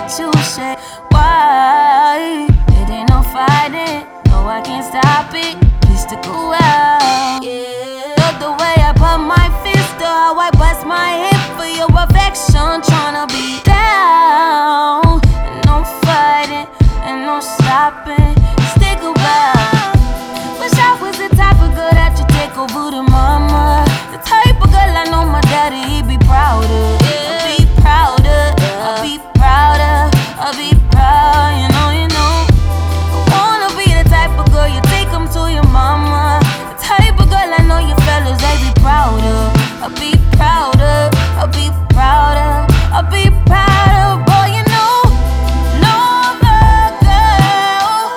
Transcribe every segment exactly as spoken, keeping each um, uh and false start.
what you say. Why? It ain't no fighting, no, I can't stop it. Please stick around. Yeah. Look the way I put my fist to how I bust my hip for your affection. Tryna be down, and no fighting, and no stopping. Stick around. Wish I was the type of girl that you take over to mama. The type of girl I know my daddy, he'd be proud of. I'll be proud of, I'll be proud of, I'll be proud, you know, you know. I wanna be the type of girl you take him to your mama. The type of girl I know your fellas, they be proud of. I'll be proud of, I'll be proud of, I'll be proud of, boy, you know. No other girl,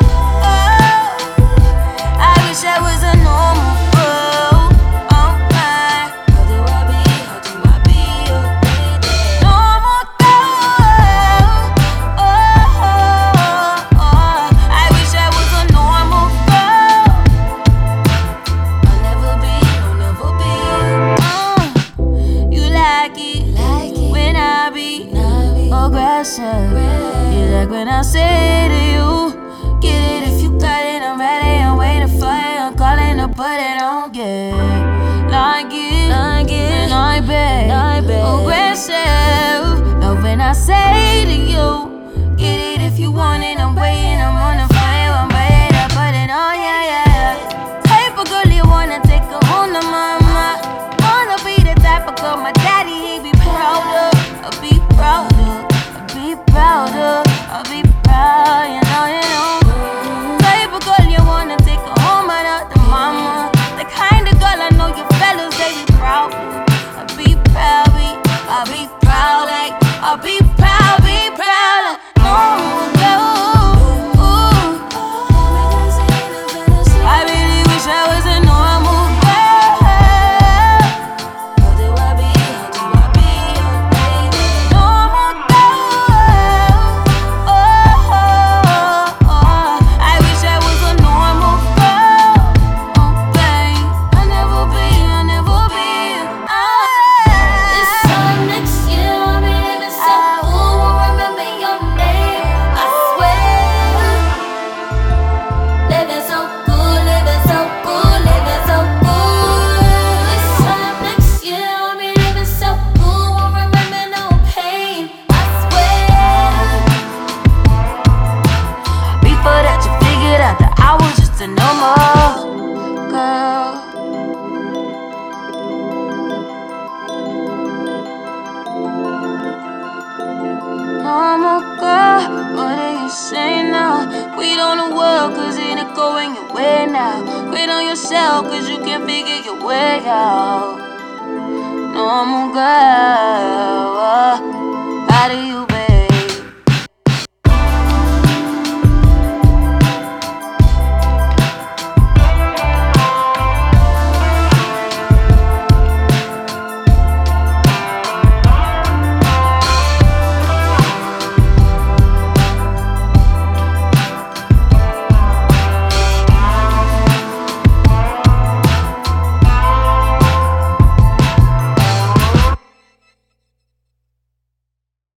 oh, I wish I was a normal girl. Oh my, how do I be, how do I be your baby? Normal girl, oh, oh, oh, I wish I was a normal girl. I'll never be, I'll never be uh, you like it, like it when I be, aggressive. You like when I say to you, get it if you got it, I'm ready, I'm waiting for it, I'm calling to put it on, yeah. Like it, like it, like it, like it, aggressive. Love when I say to you, get it if you want it, I'm waiting, I'm on the fire, I'm ready to put it on, yeah, yeah. Type of girl you wanna take her home to mama. Wanna be the type of girl my daddy, he be proud of. I'll be proud of, I'll be proud of, I'll be proud, you know, you know. Type of girl you wanna take her home out the mama. The kind of girl I know your fellas, they be proud of. I'll be proud, be, I'll be proud, like, I'll be proud, be proud of. No, no, ooh. I really wish I was a normal girl. How do I be, how do I be your baby? Normal girl, oh, oh, oh. I wish I was a normal girl. Oh, babe, I'll never be, I'll never be uh. This time next year I'll be living so cool, won't remember your name, I swear. Living so good, living so good, living so good. This time next year I'll be living so good, won't remember no pain, I swear. Before that you figured out that I was just a normal girl. Normal girl, what do you say now? Quit on the world cause it ain't going your way now. Quit on yourself cause you can't figure your way out. Normal girl, uh, how do you